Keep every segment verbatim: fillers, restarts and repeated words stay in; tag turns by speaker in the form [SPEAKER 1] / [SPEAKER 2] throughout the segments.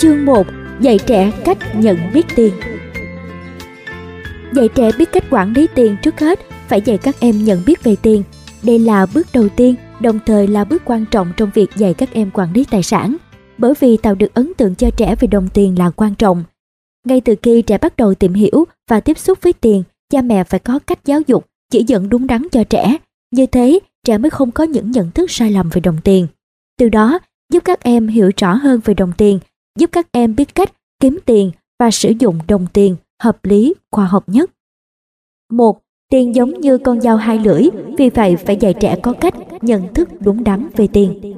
[SPEAKER 1] Chương một. Dạy trẻ cách nhận biết tiền. Dạy trẻ biết cách quản lý tiền, trước hết phải dạy các em nhận biết về tiền. Đây là bước đầu tiên, đồng thời là bước quan trọng trong việc dạy các em quản lý tài sản. Bởi vì tạo được ấn tượng cho trẻ về đồng tiền là quan trọng. Ngay từ khi trẻ bắt đầu tìm hiểu và tiếp xúc với tiền, cha mẹ phải có cách giáo dục, chỉ dẫn đúng đắn cho trẻ. Như thế, trẻ mới không có những nhận thức sai lầm về đồng tiền. Từ đó, giúp các em hiểu rõ hơn về đồng tiền, giúp các em biết cách kiếm tiền và sử dụng đồng tiền hợp lý, khoa học nhất. một. Tiền giống như con dao hai lưỡi, vì vậy phải dạy trẻ có cách nhận thức đúng đắn về tiền.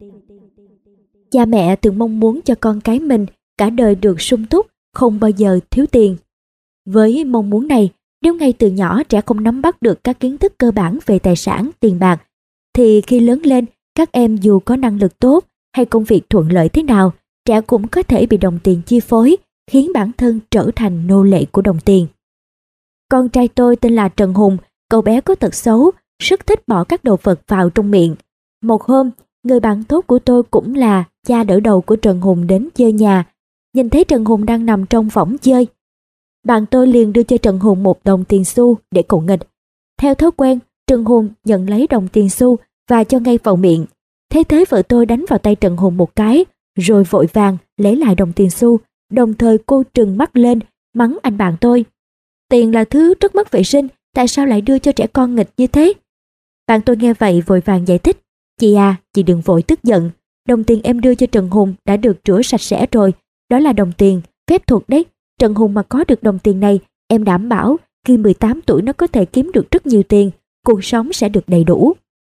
[SPEAKER 1] Cha mẹ thường mong muốn cho con cái mình cả đời được sung túc, không bao giờ thiếu tiền. Với mong muốn này, nếu ngay từ nhỏ trẻ không nắm bắt được các kiến thức cơ bản về tài sản, tiền bạc, thì khi lớn lên, các em dù có năng lực tốt hay công việc thuận lợi thế nào, trẻ cũng có thể bị đồng tiền chi phối, khiến bản thân trở thành nô lệ của đồng tiền. Con trai tôi tên là Trần Hùng, cậu bé có tật xấu, rất thích bỏ các đồ vật vào trong miệng. Một hôm, người bạn tốt của tôi cũng là cha đỡ đầu của Trần Hùng đến chơi nhà, nhìn thấy Trần Hùng đang nằm trong võng chơi. Bạn tôi liền đưa cho Trần Hùng một đồng tiền xu để cậu nghịch. Theo thói quen, Trần Hùng nhận lấy đồng tiền xu và cho ngay vào miệng. Thế thế vợ tôi đánh vào tay Trần Hùng một cái, rồi vội vàng lấy lại đồng tiền xu, đồng thời cô trừng mắt lên, mắng anh bạn tôi. Tiền là thứ rất mất vệ sinh, tại sao lại đưa cho trẻ con nghịch như thế? Bạn tôi nghe vậy vội vàng giải thích. Chị à, chị đừng vội tức giận. Đồng tiền em đưa cho Trần Hùng đã được rửa sạch sẽ rồi. Đó là đồng tiền, phép thuật đấy. Trần Hùng mà có được đồng tiền này, em đảm bảo khi mười tám tuổi nó có thể kiếm được rất nhiều tiền, cuộc sống sẽ được đầy đủ.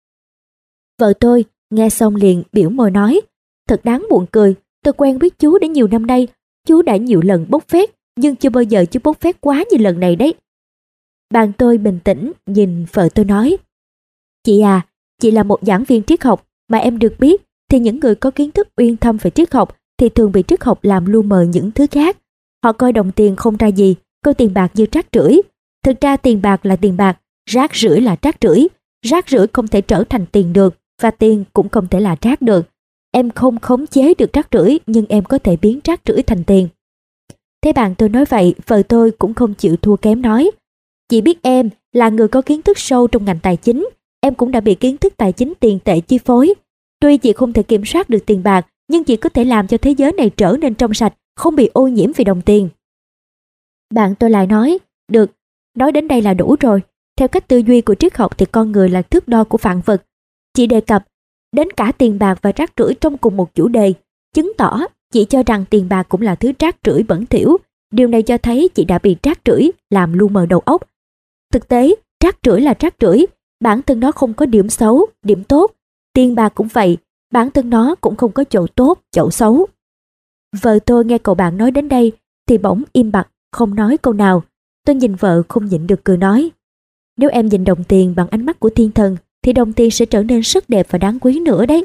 [SPEAKER 1] Vợ tôi nghe xong liền biểu môi nói, thật đáng buồn cười, tôi quen biết chú đã nhiều năm nay, chú đã nhiều lần bốc phét, nhưng chưa bao giờ chú bốc phét quá như lần này đấy. Bạn tôi bình tĩnh nhìn vợ tôi nói, chị à, chị là một giảng viên triết học, mà em được biết thì những người có kiến thức uyên thâm về triết học thì thường bị triết học làm lu mờ những thứ khác. Họ coi đồng tiền không ra gì, coi tiền bạc như rác rưởi. Thực ra tiền bạc là tiền bạc, rác rưởi là rác rưởi. Rác rưởi không thể trở thành tiền được, và tiền cũng không thể là rác được. Em không khống chế được rác rưởi, nhưng em có thể biến rác rưởi thành tiền. Thế bạn tôi nói vậy, vợ tôi cũng không chịu thua kém nói, chị biết em là người có kiến thức sâu trong ngành tài chính, em cũng đã bị kiến thức tài chính tiền tệ chi phối. Tuy chị không thể kiểm soát được tiền bạc, nhưng chị có thể làm cho thế giới này trở nên trong sạch, không bị ô nhiễm vì đồng tiền. Bạn tôi lại nói, được, nói đến đây là đủ rồi. Theo cách tư duy của triết học thì con người là thước đo của vạn vật. Chị đề cập đến cả tiền bạc và rác rưởi trong cùng một chủ đề, chứng tỏ chị cho rằng tiền bạc cũng là thứ rác rưởi bẩn thỉu. Điều này cho thấy chị đã bị rác rưởi làm lu mờ đầu óc. Thực tế, rác rưởi là rác rưởi, bản thân nó không có điểm xấu, điểm tốt. Tiền bạc cũng vậy, bản thân nó cũng không có chỗ tốt, chỗ xấu. Vợ tôi nghe cậu bạn nói đến đây thì bỗng im bặt, không nói câu nào. Tôi nhìn vợ không nhịn được cười nói, nếu em nhìn đồng tiền bằng ánh mắt của thiên thần thì đồng tiền sẽ trở nên rất đẹp và đáng quý nữa đấy.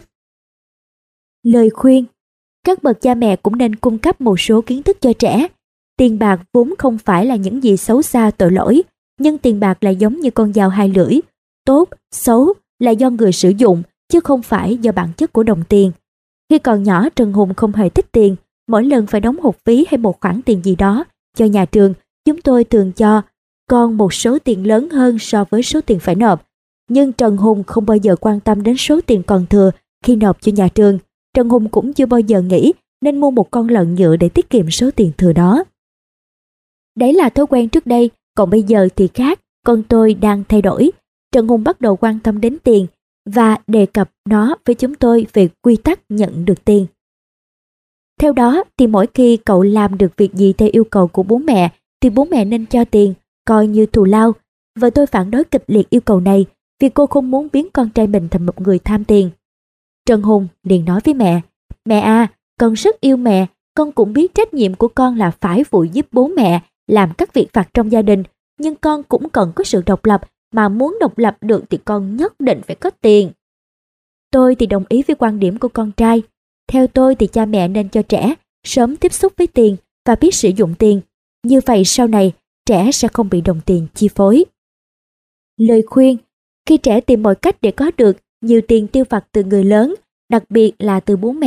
[SPEAKER 1] Lời khuyên, các bậc cha mẹ cũng nên cung cấp một số kiến thức cho trẻ. Tiền bạc vốn không phải là những gì xấu xa tội lỗi, nhưng tiền bạc là giống như con dao hai lưỡi. Tốt, xấu là do người sử dụng, chứ không phải do bản chất của đồng tiền. Khi còn nhỏ, Trần Hùng không hề thích tiền. Mỗi lần phải đóng học phí hay một khoản tiền gì đó cho nhà trường, chúng tôi thường cho con một số tiền lớn hơn so với số tiền phải nộp. Nhưng Trần Hùng không bao giờ quan tâm đến số tiền còn thừa khi nộp cho nhà trường. Trần Hùng cũng chưa bao giờ nghĩ nên mua một con lợn nhựa để tiết kiệm số tiền thừa đó. Đấy là thói quen trước đây, còn bây giờ thì khác, con tôi đang thay đổi. Trần Hùng bắt đầu quan tâm đến tiền và đề cập nó với chúng tôi về quy tắc nhận được tiền. Theo đó thì mỗi khi cậu làm được việc gì theo yêu cầu của bố mẹ thì bố mẹ nên cho tiền, coi như thù lao. Vợ tôi phản đối kịch liệt yêu cầu này vì cô không muốn biến con trai mình thành một người tham tiền. Trần Hùng liền nói với mẹ, mẹ à, con rất yêu mẹ, con cũng biết trách nhiệm của con là phải phụ giúp bố mẹ làm các việc vặt trong gia đình, nhưng con cũng cần có sự độc lập, mà muốn độc lập được thì con nhất định phải có tiền. Tôi thì đồng ý với quan điểm của con trai. Theo tôi thì cha mẹ nên cho trẻ sớm tiếp xúc với tiền và biết sử dụng tiền. Như vậy sau này trẻ sẽ không bị đồng tiền chi phối. Lời khuyên, khi trẻ tìm mọi cách để có được nhiều tiền tiêu vặt từ người lớn, đặc biệt là từ bố mẹ,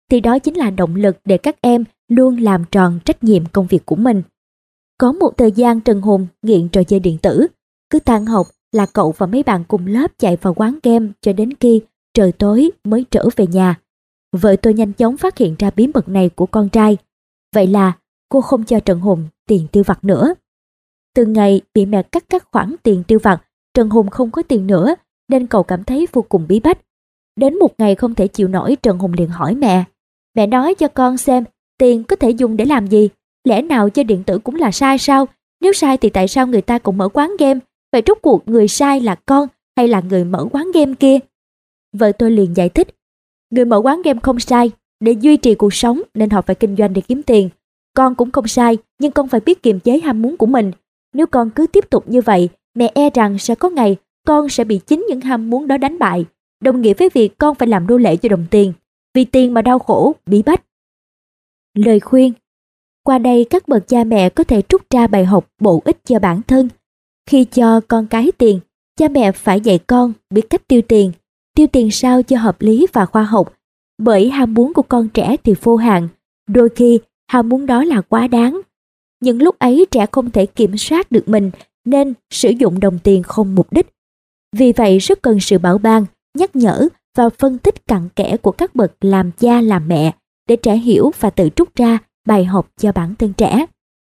[SPEAKER 1] thì đó chính là động lực để các em luôn làm tròn trách nhiệm công việc của mình. Có một thời gian Trần Hùng nghiện trò chơi điện tử, cứ tan học là cậu và mấy bạn cùng lớp chạy vào quán game cho đến khi trời tối mới trở về nhà. Vợ tôi nhanh chóng phát hiện ra bí mật này của con trai. Vậy là cô không cho Trần Hùng tiền tiêu vặt nữa. Từ ngày bị mẹ cắt các khoản tiền tiêu vặt, Trần Hùng không có tiền nữa nên cậu cảm thấy vô cùng bí bách. Đến một ngày không thể chịu nổi, Trần Hùng liền hỏi mẹ. Mẹ nói cho con xem, tiền có thể dùng để làm gì? Lẽ nào chơi điện tử cũng là sai sao? Nếu sai thì tại sao người ta cũng mở quán game? Vậy rốt cuộc người sai là con hay là người mở quán game kia? Vợ tôi liền giải thích. Người mở quán game không sai, để duy trì cuộc sống nên họ phải kinh doanh để kiếm tiền. Con cũng không sai, nhưng con phải biết kiềm chế ham muốn của mình. Nếu con cứ tiếp tục như vậy, mẹ e rằng sẽ có ngày con sẽ bị chính những ham muốn đó đánh bại, đồng nghĩa với việc con phải làm nô lệ cho đồng tiền, vì tiền mà đau khổ, bí bách. Lời khuyên. Qua đây các bậc cha mẹ có thể rút ra bài học bổ ích cho bản thân. Khi cho con cái tiền, cha mẹ phải dạy con biết cách tiêu tiền, tiêu tiền sao cho hợp lý và khoa học. Bởi ham muốn của con trẻ thì vô hạn, đôi khi ham muốn đó là quá đáng. Những lúc ấy trẻ không thể kiểm soát được mình nên sử dụng đồng tiền không mục đích. Vì vậy rất cần sự bảo ban, nhắc nhở và phân tích cặn kẽ của các bậc làm cha làm mẹ để trẻ hiểu và tự rút ra bài học cho bản thân trẻ.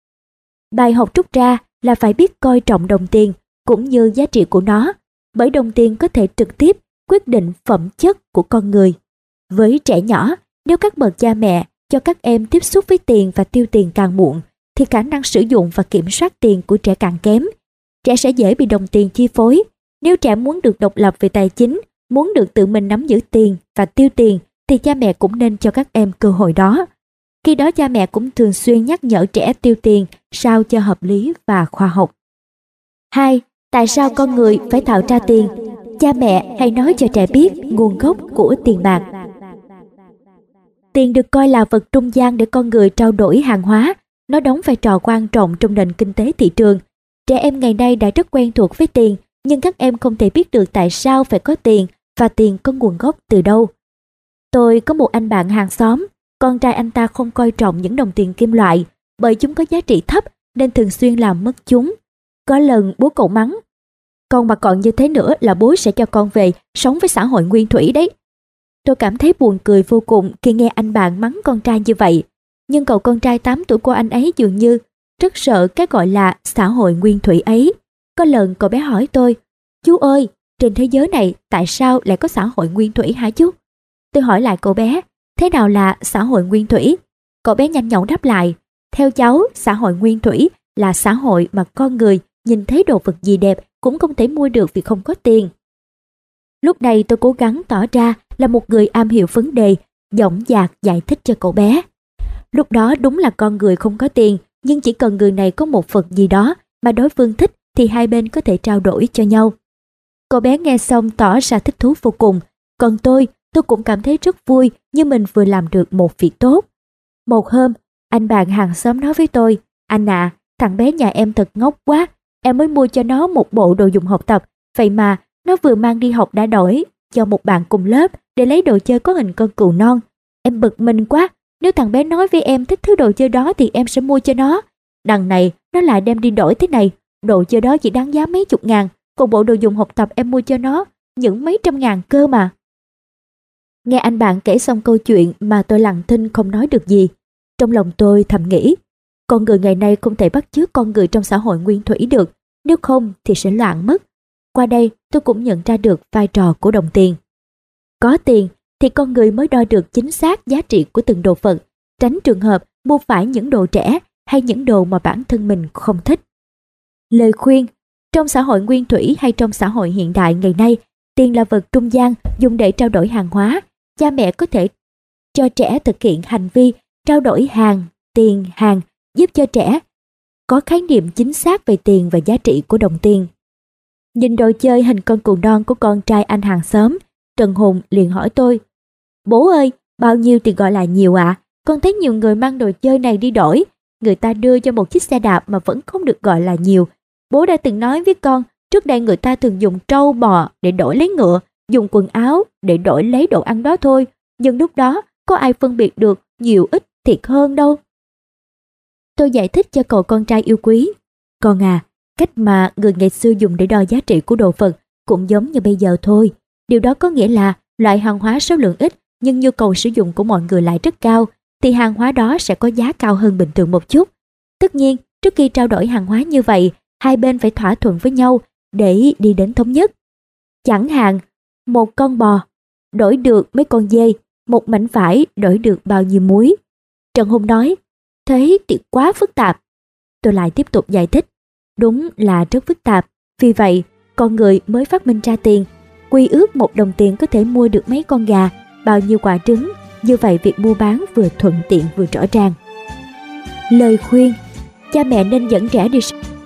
[SPEAKER 1] Bài học rút ra là phải biết coi trọng đồng tiền cũng như giá trị của nó, bởi đồng tiền có thể trực tiếp quyết định phẩm chất của con người. Với trẻ nhỏ, nếu các bậc cha mẹ cho các em tiếp xúc với tiền và tiêu tiền càng muộn, thì khả năng sử dụng và kiểm soát tiền của trẻ càng kém. Trẻ sẽ dễ bị đồng tiền chi phối. Nếu trẻ muốn được độc lập về tài chính, muốn được tự mình nắm giữ tiền và tiêu tiền, thì cha mẹ cũng nên cho các em cơ hội đó. Khi đó cha mẹ cũng thường xuyên nhắc nhở trẻ tiêu tiền sao cho hợp lý và khoa học. hai. Tại sao con người phải tạo ra tiền? Cha mẹ hãy nói cho trẻ biết nguồn gốc của tiền bạc. Tiền được coi là vật trung gian để con người trao đổi hàng hóa. Nó đóng vai trò quan trọng trong nền kinh tế thị trường. Trẻ em ngày nay đã rất quen thuộc với tiền, nhưng các em không thể biết được tại sao phải có tiền và tiền có nguồn gốc từ đâu. Tôi có một anh bạn hàng xóm, con trai anh ta không coi trọng những đồng tiền kim loại bởi chúng có giá trị thấp nên thường xuyên làm mất chúng. Có lần bố cậu mắng, con mà còn như thế nữa là bố sẽ cho con về sống với xã hội nguyên thủy đấy. Tôi cảm thấy buồn cười vô cùng khi nghe anh bạn mắng con trai như vậy. Nhưng cậu con trai tám tuổi của anh ấy dường như rất sợ cái gọi là xã hội nguyên thủy ấy. Có lần cậu bé hỏi tôi, chú ơi, trên thế giới này tại sao lại có xã hội nguyên thủy hả chú? Tôi hỏi lại cậu bé, thế nào là xã hội nguyên thủy? Cậu bé nhanh nhảu đáp lại, theo cháu, xã hội nguyên thủy là xã hội mà con người nhìn thấy đồ vật gì đẹp cũng không thể mua được vì không có tiền. Lúc này tôi cố gắng tỏ ra là một người am hiểu vấn đề, dõng dạc giải thích cho cậu bé. Lúc đó đúng là con người không có tiền, nhưng chỉ cần người này có một vật gì đó mà đối phương thích thì hai bên có thể trao đổi cho nhau. Cậu bé nghe xong tỏ ra thích thú vô cùng, còn tôi, tôi cũng cảm thấy rất vui như mình vừa làm được một việc tốt. Một hôm, anh bạn hàng xóm nói với tôi, anh ạ, à, thằng bé nhà em thật ngốc quá, em mới mua cho nó một bộ đồ dùng học tập, vậy mà nó vừa mang đi học đã đổi cho một bạn cùng lớp để lấy đồ chơi có hình con cừu non. Em bực mình quá, nếu thằng bé nói với em thích thứ đồ chơi đó thì em sẽ mua cho nó. Đằng này, nó lại đem đi đổi thế này, đồ chơi đó chỉ đáng giá mấy chục ngàn, còn bộ đồ dùng học tập em mua cho nó những mấy trăm ngàn cơ mà. Nghe anh bạn kể xong câu chuyện mà tôi lặng thinh không nói được gì. Trong lòng tôi thầm nghĩ, con người ngày nay không thể bắt chước con người trong xã hội nguyên thủy được, nếu không thì sẽ loạn mất. Qua đây tôi cũng nhận ra được vai trò của đồng tiền. Có tiền thì con người mới đo được chính xác giá trị của từng đồ vật, tránh trường hợp mua phải những đồ rẻ hay những đồ mà bản thân mình không thích. Lời khuyên, trong xã hội nguyên thủy hay trong xã hội hiện đại ngày nay, tiền là vật trung gian dùng để trao đổi hàng hóa. Cha mẹ có thể cho trẻ thực hiện hành vi trao đổi hàng, tiền, hàng, giúp cho trẻ có khái niệm chính xác về tiền và giá trị của đồng tiền. Nhìn đồ chơi hình con cừu non của con trai anh hàng xóm, Trần Hùng liền hỏi tôi, bố ơi, bao nhiêu thì gọi là nhiều ạ? À? Con thấy nhiều người mang đồ chơi này đi đổi, người ta đưa cho một chiếc xe đạp mà vẫn không được gọi là nhiều. Bố đã từng nói với con, trước đây người ta thường dùng trâu bò để đổi lấy ngựa, dùng quần áo để đổi lấy đồ ăn đó thôi, nhưng lúc đó có ai phân biệt được nhiều ít thiệt hơn đâu. Tôi giải thích cho cậu con trai yêu quý. Con à, cách mà người ngày xưa dùng để đo giá trị của đồ vật cũng giống như bây giờ thôi. Điều đó có nghĩa là loại hàng hóa số lượng ít nhưng nhu cầu sử dụng của mọi người lại rất cao, thì hàng hóa đó sẽ có giá cao hơn bình thường một chút. Tất nhiên, trước khi trao đổi hàng hóa như vậy, hai bên phải thỏa thuận với nhau để đi đến thống nhất. Chẳng hạn, một con bò đổi được mấy con dê, một mảnh vải đổi được bao nhiêu muối. Trần Hùng nói, thế thì quá phức tạp. Tôi lại tiếp tục giải thích, đúng là rất phức tạp, vì vậy con người mới phát minh ra tiền. Quy ước một đồng tiền có thể mua được mấy con gà, bao nhiêu quả trứng, như vậy việc mua bán vừa thuận tiện vừa rõ ràng. Lời khuyên: cha mẹ nên dẫn trẻ đi